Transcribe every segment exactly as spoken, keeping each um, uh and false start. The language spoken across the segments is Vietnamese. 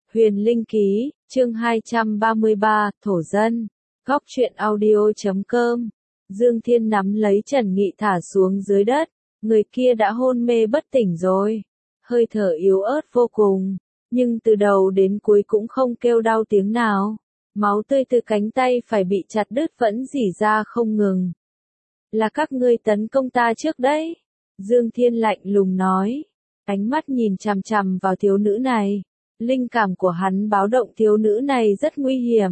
Huyền Linh Ký, chương hai trăm ba mươi ba, Thổ Dân, Góc truyện audio chấm com. Dương Thiên nắm lấy Trần Nghị thả xuống dưới đất, người kia đã hôn mê bất tỉnh rồi. Hơi thở yếu ớt vô cùng, nhưng từ đầu đến cuối cũng không kêu đau tiếng nào. Máu tươi từ cánh tay phải bị chặt đứt vẫn rỉ ra không ngừng. Là các ngươi tấn công ta trước đấy. Dương Thiên lạnh lùng nói, ánh mắt nhìn chằm chằm vào thiếu nữ này. Linh cảm của hắn báo động thiếu nữ này rất nguy hiểm.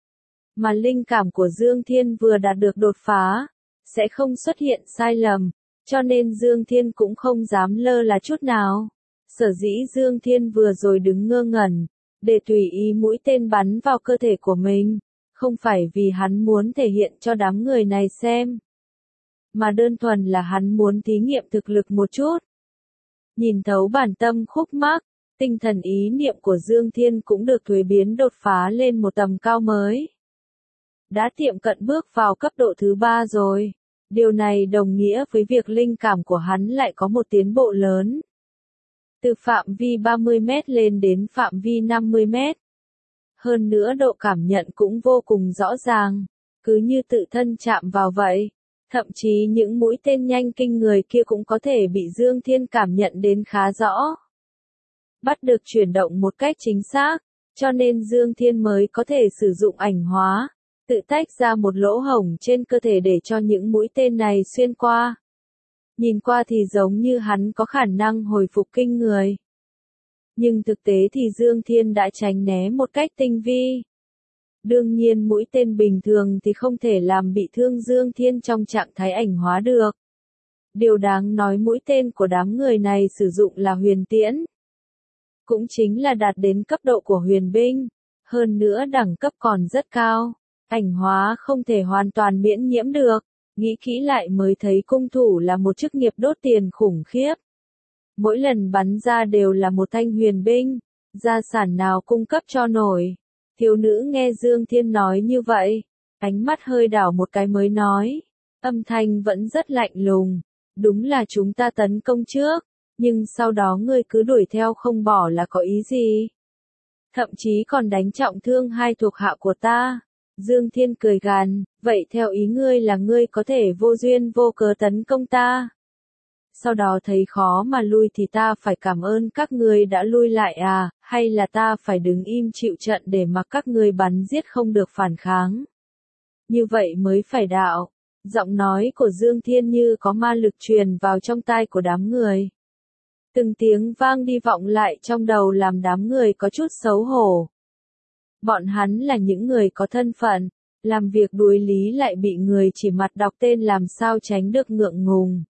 Mà linh cảm của Dương Thiên vừa đạt được đột phá, sẽ không xuất hiện sai lầm, cho nên Dương Thiên cũng không dám lơ là chút nào. Sở dĩ Dương Thiên vừa rồi đứng ngơ ngẩn, để tùy ý mũi tên bắn vào cơ thể của mình, không phải vì hắn muốn thể hiện cho đám người này xem, mà đơn thuần là hắn muốn thí nghiệm thực lực một chút. Nhìn thấu bản tâm khúc mắc, tinh thần ý niệm của Dương Thiên cũng được thuế biến đột phá lên một tầm cao mới. Đã tiệm cận bước vào cấp độ thứ ba rồi. Điều này đồng nghĩa với việc linh cảm của hắn lại có một tiến bộ lớn. Từ phạm vi ba mươi mét lên đến phạm vi năm mươi mét. Hơn nữa độ cảm nhận cũng vô cùng rõ ràng, cứ như tự thân chạm vào vậy. Thậm chí những mũi tên nhanh kinh người kia cũng có thể bị Dương Thiên cảm nhận đến khá rõ. Bắt được chuyển động một cách chính xác, cho nên Dương Thiên mới có thể sử dụng ảnh hóa, tự tách ra một lỗ hổng trên cơ thể để cho những mũi tên này xuyên qua. Nhìn qua thì giống như hắn có khả năng hồi phục kinh người. Nhưng thực tế thì Dương Thiên đã tránh né một cách tinh vi. Đương nhiên mũi tên bình thường thì không thể làm bị thương Dương Thiên trong trạng thái ảnh hóa được. Điều đáng nói mũi tên của đám người này sử dụng là huyền tiễn. Cũng chính là đạt đến cấp độ của huyền binh. Hơn nữa đẳng cấp còn rất cao. Ảnh hóa không thể hoàn toàn miễn nhiễm được. Nghĩ kỹ lại mới thấy cung thủ là một chức nghiệp đốt tiền khủng khiếp. Mỗi lần bắn ra đều là một thanh huyền binh. Gia sản nào cung cấp cho nổi. Thiếu nữ nghe Dương Thiên nói như vậy. Ánh mắt hơi đảo một cái mới nói. Âm thanh vẫn rất lạnh lùng. Đúng là chúng ta tấn công trước. Nhưng sau đó ngươi cứ đuổi theo không bỏ là có ý gì? Thậm chí còn đánh trọng thương hai thuộc hạ của ta. Dương Thiên cười gằn, vậy theo ý ngươi là ngươi có thể vô duyên vô cớ tấn công ta. Sau đó thấy khó mà lui thì ta phải cảm ơn các ngươi đã lui lại à, hay là ta phải đứng im chịu trận để mặc các ngươi bắn giết không được phản kháng. Như vậy mới phải đạo. Giọng nói của Dương Thiên như có ma lực truyền vào trong tai của đám người. Từng tiếng vang đi vọng lại trong đầu làm đám người có chút xấu hổ. Bọn hắn là những người có thân phận, làm việc đuối lý lại bị người chỉ mặt đọc tên làm sao tránh được ngượng ngùng.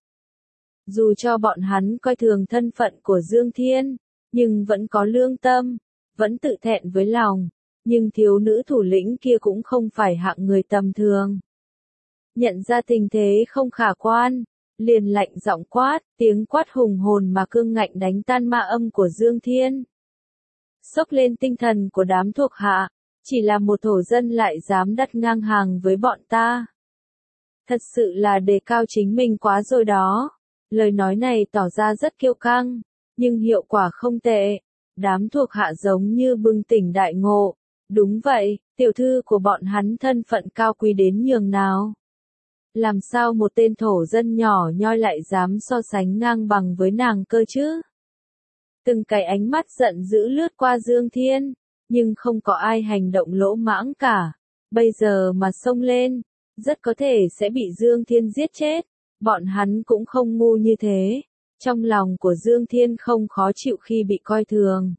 Dù cho bọn hắn coi thường thân phận của Dương Thiên, nhưng vẫn có lương tâm, vẫn tự thẹn với lòng, nhưng thiếu nữ thủ lĩnh kia cũng không phải hạng người tầm thường. Nhận ra tình thế không khả quan, liền lạnh giọng quát, tiếng quát hùng hồn mà cương ngạnh đánh tan ma âm của Dương Thiên. Xốc lên tinh thần của đám thuộc hạ, chỉ là một thổ dân lại dám đặt ngang hàng với bọn ta. Thật sự là đề cao chính mình quá rồi đó. Lời nói này tỏ ra rất kiêu căng, nhưng hiệu quả không tệ. Đám thuộc hạ giống như bừng tỉnh đại ngộ. Đúng vậy, tiểu thư của bọn hắn thân phận cao quý đến nhường nào. Làm sao một tên thổ dân nhỏ nhoi lại dám so sánh ngang bằng với nàng cơ chứ? Từng cái ánh mắt giận dữ lướt qua Dương Thiên, nhưng không có ai hành động lỗ mãng cả. Bây giờ mà xông lên, rất có thể sẽ bị Dương Thiên giết chết. Bọn hắn cũng không ngu như thế. Trong lòng của Dương Thiên không khó chịu khi bị coi thường.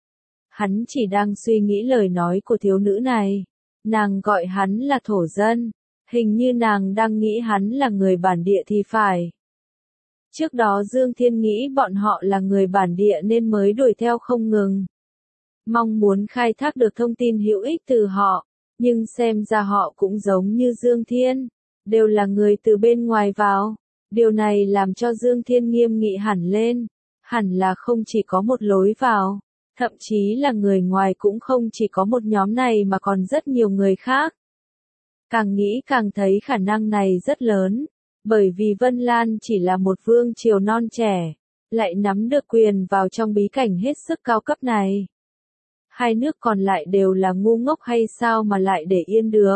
Hắn chỉ đang suy nghĩ lời nói của thiếu nữ này. Nàng gọi hắn là thổ dân. Hình như nàng đang nghĩ hắn là người bản địa thì phải. Trước đó Dương Thiên nghĩ bọn họ là người bản địa nên mới đuổi theo không ngừng. Mong muốn khai thác được thông tin hữu ích từ họ, nhưng xem ra họ cũng giống như Dương Thiên, đều là người từ bên ngoài vào. Điều này làm cho Dương Thiên nghiêm nghị hẳn lên, hẳn là không chỉ có một lối vào, thậm chí là người ngoài cũng không chỉ có một nhóm này mà còn rất nhiều người khác. Càng nghĩ càng thấy khả năng này rất lớn, bởi vì Vân Lan chỉ là một vương triều non trẻ, lại nắm được quyền vào trong bí cảnh hết sức cao cấp này. hai nước còn lại đều là ngu ngốc hay sao mà lại để yên được?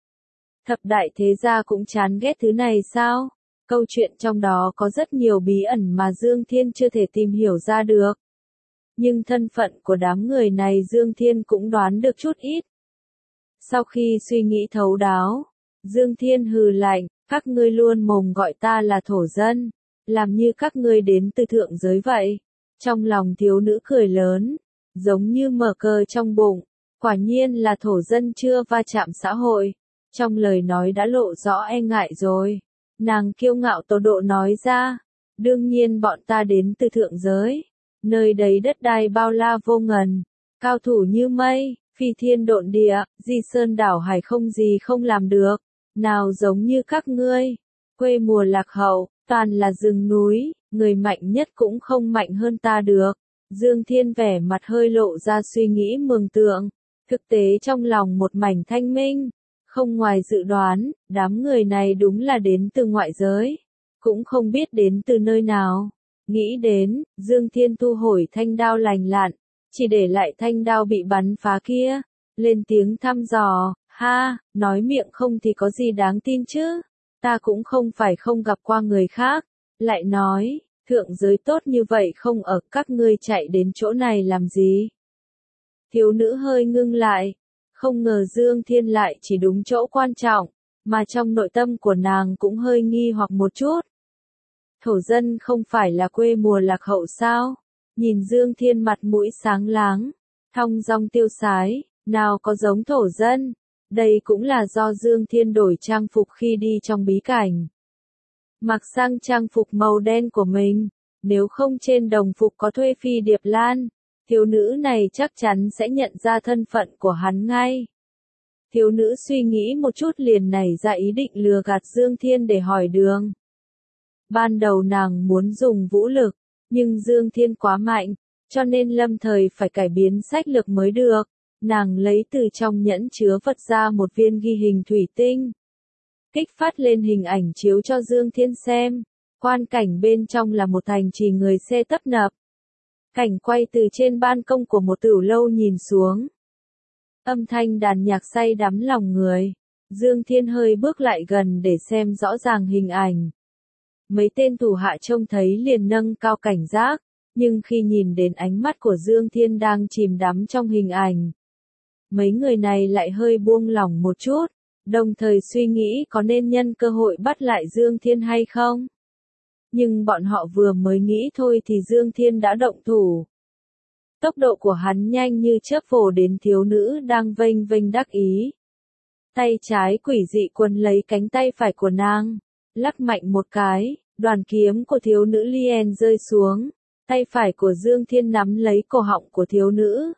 Thập đại thế gia cũng chán ghét thứ này sao? Câu chuyện trong đó có rất nhiều bí ẩn mà Dương Thiên chưa thể tìm hiểu ra được. Nhưng thân phận của đám người này Dương Thiên cũng đoán được chút ít. Sau khi suy nghĩ thấu đáo, Dương Thiên hừ lạnh, các ngươi luôn mồm gọi ta là thổ dân, làm như các ngươi đến từ thượng giới vậy. Trong lòng thiếu nữ cười lớn, giống như mở cờ trong bụng, quả nhiên là thổ dân chưa va chạm xã hội. Trong lời nói đã lộ rõ e ngại rồi. Nàng kiêu ngạo tột độ nói ra, đương nhiên bọn ta đến từ thượng giới, nơi đấy đất đai bao la vô ngần, cao thủ như mây, phi thiên độn địa, di sơn đảo hải không gì không làm được, nào giống như các ngươi, quê mùa lạc hậu, toàn là rừng núi, người mạnh nhất cũng không mạnh hơn ta được. Dương Thiên vẻ mặt hơi lộ ra suy nghĩ mường tượng, thực tế trong lòng một mảnh thanh minh. Không ngoài dự đoán, đám người này đúng là đến từ ngoại giới, cũng không biết đến từ nơi nào. Nghĩ đến, Dương Thiên thu hồi thanh đao lành lặn, chỉ để lại thanh đao bị bắn phá kia, lên tiếng thăm dò, ha, nói miệng không thì có gì đáng tin chứ, ta cũng không phải không gặp qua người khác, lại nói, thượng giới tốt như vậy không ở, các ngươi chạy đến chỗ này làm gì? Thiếu nữ hơi ngưng lại. Không ngờ Dương Thiên lại chỉ đúng chỗ quan trọng, mà trong nội tâm của nàng cũng hơi nghi hoặc một chút. Thổ dân không phải là quê mùa lạc hậu sao? Nhìn Dương Thiên mặt mũi sáng láng, thong dong tiêu sái, nào có giống thổ dân. Đây cũng là do Dương Thiên đổi trang phục khi đi trong bí cảnh. Mặc sang trang phục màu đen của mình, nếu không trên đồng phục có thuê Phi Điệp Lan. Thiếu nữ này chắc chắn sẽ nhận ra thân phận của hắn ngay. Thiếu nữ suy nghĩ một chút liền nảy ra ý định lừa gạt Dương Thiên để hỏi đường. Ban đầu nàng muốn dùng vũ lực, nhưng Dương Thiên quá mạnh, cho nên lâm thời phải cải biến sách lược mới được. Nàng lấy từ trong nhẫn chứa vật ra một viên ghi hình thủy tinh. Kích phát lên hình ảnh chiếu cho Dương Thiên xem. Quan cảnh bên trong là một thành trì người xe tấp nập. Cảnh quay từ trên ban công của một tửu lâu nhìn xuống. Âm thanh đàn nhạc say đắm lòng người. Dương Thiên hơi bước lại gần để xem rõ ràng hình ảnh. Mấy tên thủ hạ trông thấy liền nâng cao cảnh giác, nhưng khi nhìn đến ánh mắt của Dương Thiên đang chìm đắm trong hình ảnh, mấy người này lại hơi buông lỏng một chút, đồng thời suy nghĩ có nên nhân cơ hội bắt lại Dương Thiên hay không. Nhưng bọn họ vừa mới nghĩ thôi thì Dương Thiên đã động thủ. Tốc độ của hắn nhanh như chớp vồ đến thiếu nữ đang vênh vênh đắc ý. Tay trái quỷ dị quấn lấy cánh tay phải của nàng, lắc mạnh một cái, đoàn kiếm của thiếu nữ liền rơi xuống. Tay phải của Dương Thiên nắm lấy cổ họng của thiếu nữ,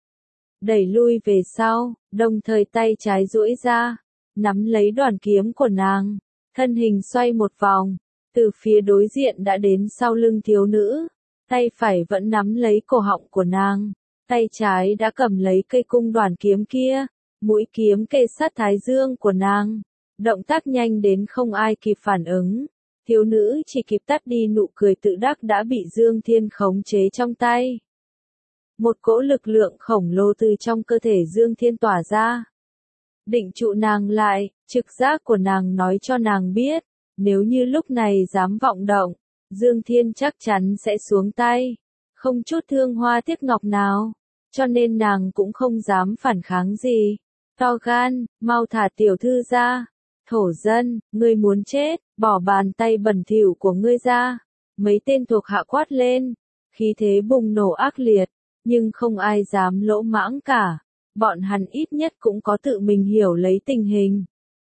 đẩy lui về sau, đồng thời tay trái duỗi ra, nắm lấy đoàn kiếm của nàng, thân hình xoay một vòng. Từ phía đối diện đã đến sau lưng thiếu nữ, tay phải vẫn nắm lấy cổ họng của nàng, tay trái đã cầm lấy cây cung đoàn kiếm kia, mũi kiếm kề sát thái dương của nàng, động tác nhanh đến không ai kịp phản ứng, thiếu nữ chỉ kịp tắt đi nụ cười tự đắc đã bị Dương Thiên khống chế trong tay. Một cỗ lực lượng khổng lồ từ trong cơ thể Dương Thiên tỏa ra, định trụ nàng lại, trực giác của nàng nói cho nàng biết. Nếu như lúc này dám vọng động, Dương Thiên chắc chắn sẽ xuống tay, không chút thương hoa tiếc ngọc nào, cho nên nàng cũng không dám phản kháng gì. To gan, mau thả tiểu thư ra, thổ dân, ngươi muốn chết, bỏ bàn tay bẩn thỉu của ngươi ra. Mấy tên thuộc hạ quát lên, khí thế bùng nổ ác liệt, nhưng không ai dám lỗ mãng cả, bọn hắn ít nhất cũng có tự mình hiểu lấy tình hình.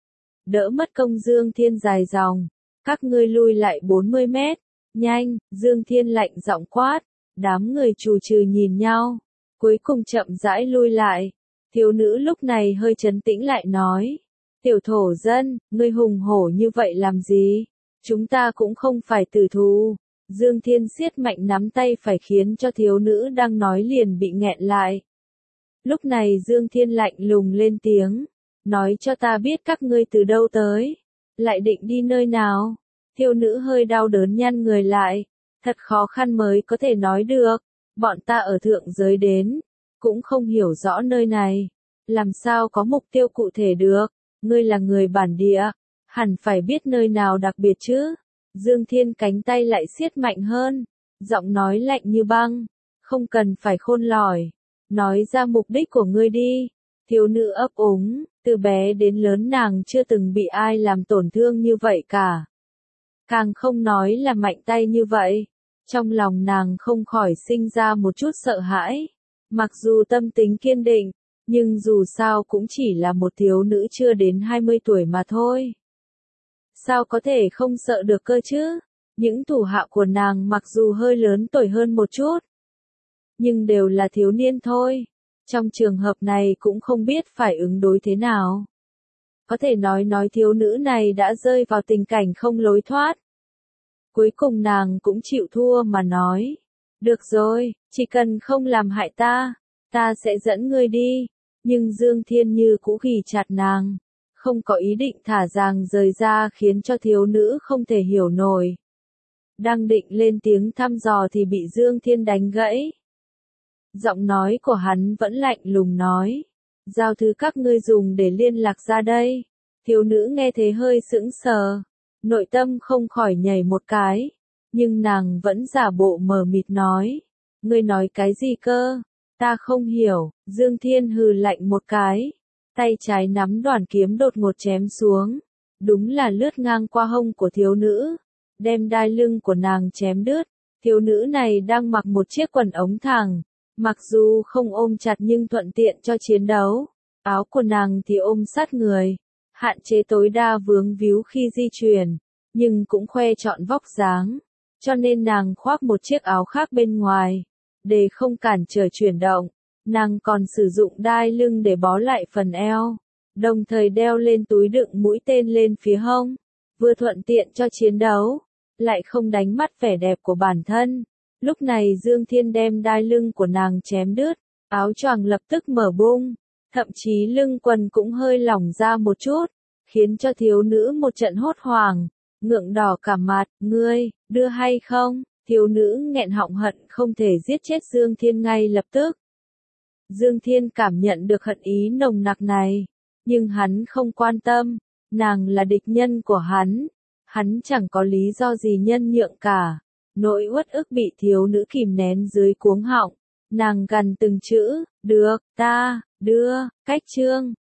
Đỡ mất công Dương Thiên dài dòng, các ngươi lui lại bốn mươi mét, nhanh, Dương Thiên lạnh giọng quát, đám người trù trừ nhìn nhau, cuối cùng chậm rãi lui lại. Thiếu nữ lúc này hơi trấn tĩnh lại nói, tiểu thổ dân, ngươi hùng hổ như vậy làm gì, chúng ta cũng không phải tử thù. Dương Thiên siết mạnh nắm tay phải khiến cho thiếu nữ đang nói liền bị nghẹn lại. Lúc này Dương Thiên lạnh lùng lên tiếng, nói cho ta biết các ngươi từ đâu tới, lại định đi nơi nào. Thiếu nữ hơi đau đớn nhăn người lại, thật khó khăn mới có thể nói được, bọn ta ở thượng giới đến, cũng không hiểu rõ nơi này. Làm sao có mục tiêu cụ thể được, ngươi là người bản địa, hẳn phải biết nơi nào đặc biệt chứ. Dương Thiên cánh tay lại siết mạnh hơn, giọng nói lạnh như băng, không cần phải khôn lỏi, nói ra mục đích của ngươi đi. Thiếu nữ ấp úng, từ bé đến lớn nàng chưa từng bị ai làm tổn thương như vậy cả. Càng không nói là mạnh tay như vậy. Trong lòng nàng không khỏi sinh ra một chút sợ hãi. Mặc dù tâm tính kiên định, nhưng dù sao cũng chỉ là một thiếu nữ chưa đến hai mươi tuổi mà thôi. Sao có thể không sợ được cơ chứ? Những thủ hạ của nàng mặc dù hơi lớn tuổi hơn một chút, nhưng đều là thiếu niên thôi. Trong trường hợp này cũng không biết phải ứng đối thế nào. Có thể nói nói thiếu nữ này đã rơi vào tình cảnh không lối thoát. Cuối cùng nàng cũng chịu thua mà nói. Được rồi, chỉ cần không làm hại ta, ta sẽ dẫn ngươi đi. Nhưng Dương Thiên như cũ ghì chặt nàng, không có ý định thả nàng rời ra, khiến cho thiếu nữ không thể hiểu nổi. Đang định lên tiếng thăm dò thì bị Dương Thiên đánh gãy. Giọng nói của hắn vẫn lạnh lùng nói. Giao thứ các ngươi dùng để liên lạc ra đây. Thiếu nữ nghe thế hơi sững sờ. Nội tâm không khỏi nhảy một cái. Nhưng nàng vẫn giả bộ mờ mịt nói. Ngươi nói cái gì cơ? Ta không hiểu. Dương Thiên hừ lạnh một cái. Tay trái nắm đoàn kiếm đột ngột chém xuống. Đúng là lướt ngang qua hông của thiếu nữ. Đem đai lưng của nàng chém đứt. Thiếu nữ này đang mặc một chiếc quần ống thẳng. Mặc dù không ôm chặt nhưng thuận tiện cho chiến đấu. Áo của nàng thì ôm sát người, hạn chế tối đa vướng víu khi di chuyển, nhưng cũng khoe trọn vóc dáng. Cho nên nàng khoác một chiếc áo khác bên ngoài, để không cản trở chuyển động. Nàng còn sử dụng đai lưng để bó lại phần eo, đồng thời đeo lên túi đựng mũi tên lên phía hông, vừa thuận tiện cho chiến đấu, lại không đánh mất vẻ đẹp của bản thân. Lúc này Dương Thiên đem đai lưng của nàng chém đứt, áo choàng lập tức mở bung, thậm chí lưng quần cũng hơi lỏng ra một chút, khiến cho thiếu nữ một trận hốt hoảng, ngượng đỏ cả mặt. Ngươi, đưa hay không? Thiếu nữ nghẹn họng hận không thể giết chết Dương Thiên ngay lập tức. Dương Thiên cảm nhận được hận ý nồng nặc này, nhưng hắn không quan tâm, nàng là địch nhân của hắn, hắn chẳng có lý do gì nhân nhượng cả. Nỗi uất ức bị thiếu nữ kìm nén dưới cuống họng, nàng gằn từng chữ, được, ta, đưa, cách chương.